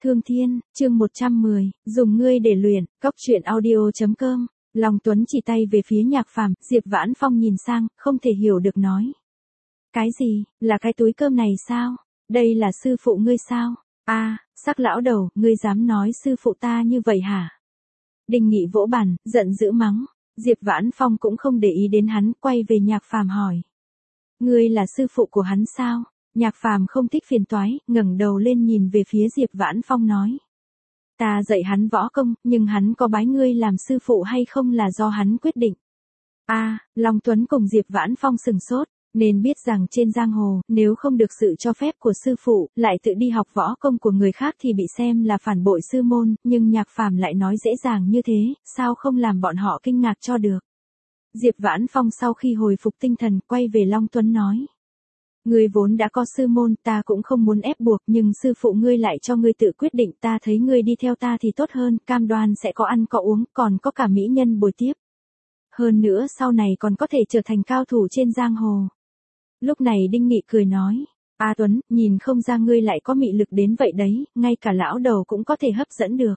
Thương Thiên, chương 110, dùng ngươi để luyện, góc truyện audio.com. Long Tuấn chỉ tay về phía Nhạc Phàm, Diệp Vãn Phong nhìn sang, không thể hiểu được nói. Cái gì, là cái túi cơm này sao? Đây là sư phụ ngươi sao? Sắc lão đầu, ngươi dám nói sư phụ ta như vậy hả? Đinh Nghị vỗ bàn, giận dữ mắng. Diệp Vãn Phong cũng không để ý đến hắn, quay về Nhạc Phàm hỏi. Ngươi là sư phụ của hắn sao? Nhạc Phàm không thích phiền toái, ngẩng đầu lên nhìn về phía Diệp Vãn Phong nói. Ta dạy hắn võ công, nhưng hắn có bái ngươi làm sư phụ hay không là do hắn quyết định. Long Tuấn cùng Diệp Vãn Phong sừng sốt, nên biết rằng trên giang hồ, nếu không được sự cho phép của sư phụ, lại tự đi học võ công của người khác thì bị xem là phản bội sư môn, nhưng Nhạc Phàm lại nói dễ dàng như thế, sao không làm bọn họ kinh ngạc cho được. Diệp Vãn Phong sau khi hồi phục tinh thần, quay về Long Tuấn nói. Ngươi vốn đã có sư môn, ta cũng không muốn ép buộc, nhưng sư phụ ngươi lại cho ngươi tự quyết định, ta thấy ngươi đi theo ta thì tốt hơn, cam đoan sẽ có ăn có uống, còn có cả mỹ nhân bồi tiếp. Hơn nữa sau này còn có thể trở thành cao thủ trên giang hồ. Lúc này Đinh Nghị cười nói, Tuấn, nhìn không ra ngươi lại có mị lực đến vậy đấy, ngay cả lão đầu cũng có thể hấp dẫn được.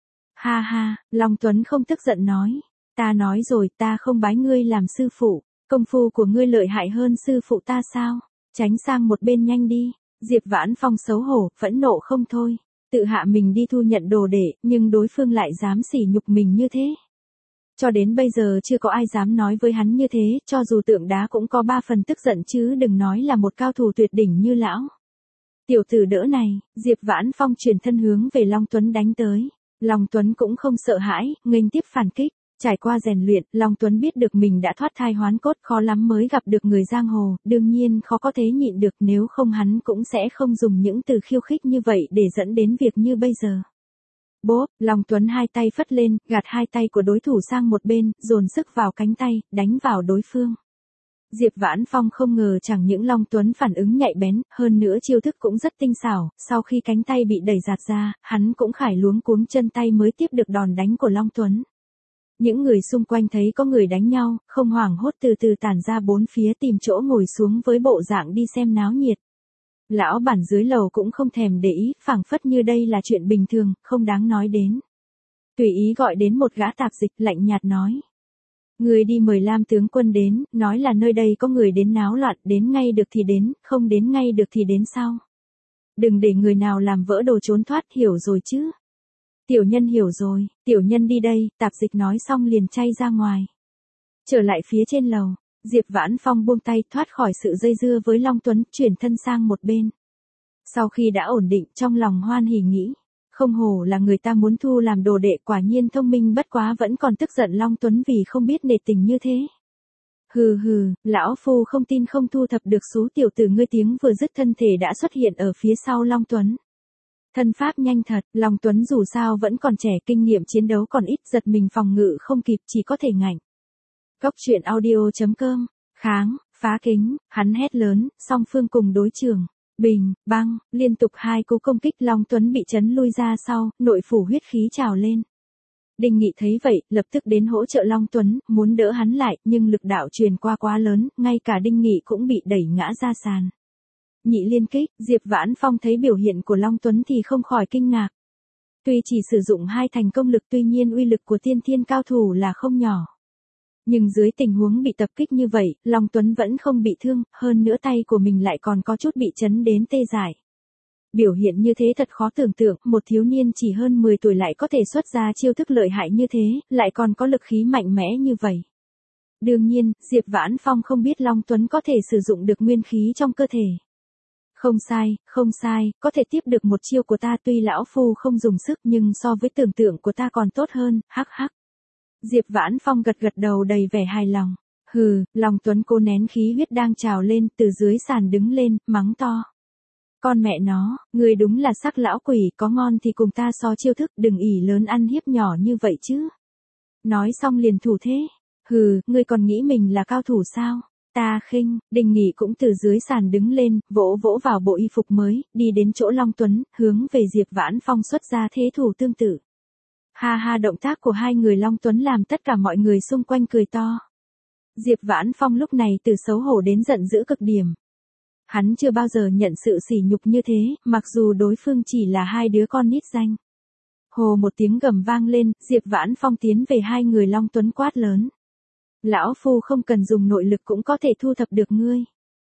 Ha ha, Long Tuấn không tức giận nói, ta nói rồi, ta không bái ngươi làm sư phụ, công phu của ngươi lợi hại hơn sư phụ ta sao? Tránh sang một bên nhanh đi. Diệp Vãn Phong xấu hổ, phẫn nộ không thôi. Tự hạ mình đi thu nhận đồ đệ, nhưng đối phương lại dám sỉ nhục mình như thế. Cho đến bây giờ chưa có ai dám nói với hắn như thế, cho dù tượng đá cũng có 3 phần tức giận chứ đừng nói là một cao thủ tuyệt đỉnh như lão. Tiểu tử đỡ này, Diệp Vãn Phong chuyển thân hướng về Long Tuấn đánh tới. Long Tuấn cũng không sợ hãi, nghênh tiếp phản kích. Trải qua rèn luyện, Long Tuấn biết được mình đã thoát thai hoán cốt, khó lắm mới gặp được người giang hồ, đương nhiên khó có thể nhịn được, nếu không hắn cũng sẽ không dùng những từ khiêu khích như vậy để dẫn đến việc như bây giờ. Bốp, Long Tuấn hai tay phất lên, gạt hai tay của đối thủ sang một bên, dồn sức vào cánh tay, đánh vào đối phương. Diệp Vãn Phong không ngờ chẳng những Long Tuấn phản ứng nhạy bén, hơn nữa chiêu thức cũng rất tinh xảo, sau khi cánh tay bị đẩy giạt ra, hắn cũng khải luống cuống chân tay mới tiếp được đòn đánh của Long Tuấn. Những người xung quanh thấy có người đánh nhau, không hoảng hốt từ từ tản ra bốn phía tìm chỗ ngồi xuống với bộ dạng đi xem náo nhiệt. Lão bản dưới lầu cũng không thèm để ý, phảng phất như đây là chuyện bình thường, không đáng nói đến. Tùy ý gọi đến một gã tạp dịch, lạnh nhạt nói. Người đi mời Lam tướng quân đến, nói là nơi đây có người đến náo loạn, đến ngay được thì đến, không đến ngay được thì đến sau. Đừng để người nào làm vỡ đồ trốn thoát, hiểu rồi chứ. Tiểu nhân hiểu rồi, tiểu nhân đi đây, tạp dịch nói xong liền chay ra ngoài. Trở lại phía trên lầu, Diệp Vãn Phong buông tay thoát khỏi sự dây dưa với Long Tuấn, chuyển thân sang một bên. Sau khi đã ổn định, trong lòng hoan hỉ nghĩ, không hổ là người ta muốn thu làm đồ đệ, quả nhiên thông minh, bất quá vẫn còn tức giận Long Tuấn vì không biết nể tình như thế. Hừ, lão phu không tin không thu thập được số tiểu tử ngươi, tiếng vừa dứt thân thể đã xuất hiện ở phía sau Long Tuấn. Thân pháp nhanh thật, Long Tuấn dù sao vẫn còn trẻ, kinh nghiệm chiến đấu còn ít, giật mình phòng ngự không kịp, chỉ có thể ngạnh. Góc truyện audio.com, kháng, phá kính, hắn hét lớn, song phương cùng đối trường. Bình, băng, liên tục 2 cú công kích, Long Tuấn bị chấn lui ra sau, nội phủ huyết khí trào lên. Đinh Nghị thấy vậy, lập tức đến hỗ trợ Long Tuấn, muốn đỡ hắn lại, nhưng lực đạo truyền qua quá lớn, ngay cả Đinh Nghị cũng bị đẩy ngã ra sàn. Nhị liên kích, Diệp Vãn Phong thấy biểu hiện của Long Tuấn thì không khỏi kinh ngạc. Tuy chỉ sử dụng 2 thành công lực, tuy nhiên uy lực của tiên thiên cao thủ là không nhỏ. Nhưng dưới tình huống bị tập kích như vậy, Long Tuấn vẫn không bị thương, hơn nữa tay của mình lại còn có chút bị chấn đến tê dại. Biểu hiện như thế thật khó tưởng tượng, một thiếu niên chỉ hơn 10 tuổi lại có thể xuất ra chiêu thức lợi hại như thế, lại còn có lực khí mạnh mẽ như vậy. Đương nhiên, Diệp Vãn Phong không biết Long Tuấn có thể sử dụng được nguyên khí trong cơ thể. Không sai, có thể tiếp được một chiêu của ta, tuy lão phu không dùng sức nhưng so với tưởng tượng của ta còn tốt hơn, hắc hắc. Diệp Vãn Phong gật gật đầu đầy vẻ hài lòng. Long Tuấn cố nén khí huyết đang trào lên, từ dưới sàn đứng lên, mắng to. Con mẹ nó, người đúng là sắc lão quỷ, có ngon thì cùng ta so chiêu thức, đừng ỷ lớn ăn hiếp nhỏ như vậy chứ. Nói xong liền thủ thế. Ngươi còn nghĩ mình là cao thủ sao? Ta khinh. Đinh Nghị cũng từ dưới sàn đứng lên, vỗ vỗ vào bộ y phục mới, đi đến chỗ Long Tuấn, hướng về Diệp Vãn Phong xuất ra thế thủ tương tự. Ha, động tác của hai người Long Tuấn làm tất cả mọi người xung quanh cười to. Diệp Vãn Phong lúc này từ xấu hổ đến giận dữ cực điểm. Hắn chưa bao giờ nhận sự sỉ nhục như thế, mặc dù đối phương chỉ là hai đứa con nít danh. Hồ một tiếng gầm vang lên, Diệp Vãn Phong tiến về hai người Long Tuấn quát lớn. Lão phu không cần dùng nội lực cũng có thể thu thập được ngươi.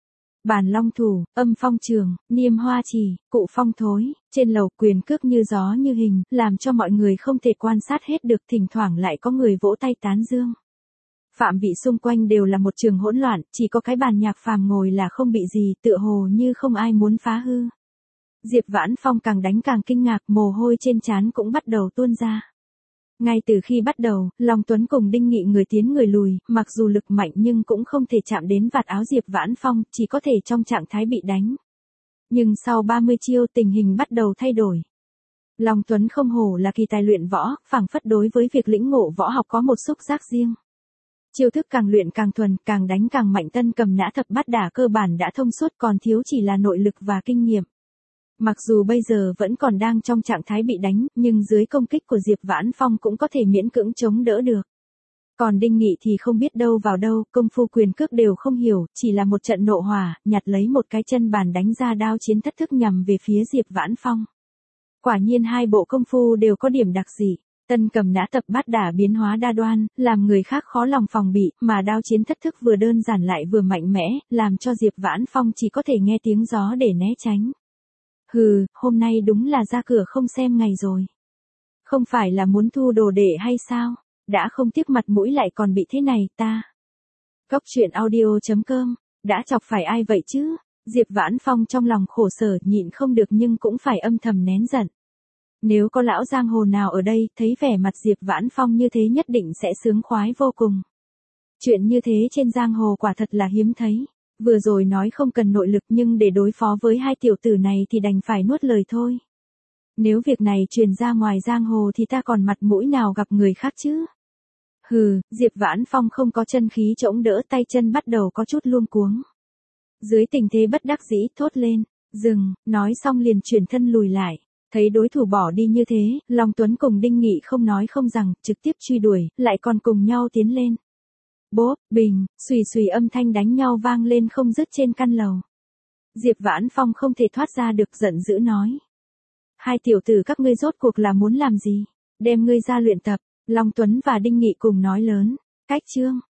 Bàn long thủ, âm phong trường, niêm hoa trì, cụ phong thối, trên lầu quyền cước như gió như hình, làm cho mọi người không thể quan sát hết được, thỉnh thoảng lại có người vỗ tay tán dương. Phạm vị xung quanh đều là một trường hỗn loạn, chỉ có cái bàn nhạc phàm ngồi là không bị gì, tựa hồ như không ai muốn phá hư. Diệp Vãn Phong càng đánh càng kinh ngạc, mồ hôi trên trán cũng bắt đầu tuôn ra. Ngay từ khi bắt đầu, Long Tuấn cùng Đinh Nghị người tiến người lùi, mặc dù lực mạnh nhưng cũng không thể chạm đến vạt áo Diệp Vãn Phong, chỉ có thể trong trạng thái bị đánh. Nhưng sau 30 chiêu tình hình bắt đầu thay đổi. Long Tuấn không hổ là kỳ tài luyện võ, phảng phất đối với việc lĩnh ngộ võ học có một xúc giác riêng. Chiêu thức càng luyện càng thuần, càng đánh càng mạnh, tân cầm nã thập bát đả cơ bản đã thông suốt, còn thiếu chỉ là nội lực và kinh nghiệm. Mặc dù bây giờ vẫn còn đang trong trạng thái bị đánh, nhưng dưới công kích của Diệp Vãn Phong cũng có thể miễn cưỡng chống đỡ được. Còn Đinh Nghị thì không biết đâu vào đâu, công phu quyền cước đều không hiểu, chỉ là một trận nộ hỏa, nhặt lấy một cái chân bàn đánh ra đao chiến thất thức nhằm về phía Diệp Vãn Phong. Quả nhiên hai bộ công phu đều có điểm đặc dị. Tân cầm nã tập bát đả biến hóa đa đoan, làm người khác khó lòng phòng bị, mà đao chiến thất thức vừa đơn giản lại vừa mạnh mẽ, làm cho Diệp Vãn Phong chỉ có thể nghe tiếng gió để né tránh. Hừ, hôm nay đúng là ra cửa không xem ngày rồi. Không phải là muốn thu đồ đệ hay sao? Đã không tiếc mặt mũi lại còn bị thế này ta. Cốc truyện audio.com, đã chọc phải ai vậy chứ? Diệp Vãn Phong trong lòng khổ sở, nhịn không được nhưng cũng phải âm thầm nén giận. Nếu có lão giang hồ nào ở đây, thấy vẻ mặt Diệp Vãn Phong như thế nhất định sẽ sướng khoái vô cùng. Chuyện như thế trên giang hồ quả thật là hiếm thấy. Vừa rồi nói không cần nội lực nhưng để đối phó với hai tiểu tử này thì đành phải nuốt lời thôi. Nếu việc này truyền ra ngoài giang hồ thì ta còn mặt mũi nào gặp người khác chứ? Hừ, Diệp Vãn Phong không có chân khí chống đỡ, tay chân bắt đầu có chút luống cuống. Dưới tình thế bất đắc dĩ thốt lên, dừng, nói xong liền chuyển thân lùi lại. Thấy đối thủ bỏ đi như thế, Long Tuấn cùng Đinh Nghị không nói không rằng, trực tiếp truy đuổi, lại còn cùng nhau tiến lên. Bốp, bình, xùy xùy âm thanh đánh nhau vang lên không dứt trên căn lầu. Diệp Vãn Phong không thể thoát ra được, giận dữ nói. Hai tiểu tử các ngươi rốt cuộc là muốn làm gì? Đem ngươi ra luyện tập. Long Tuấn và Đinh Nghị cùng nói lớn. Cách chương.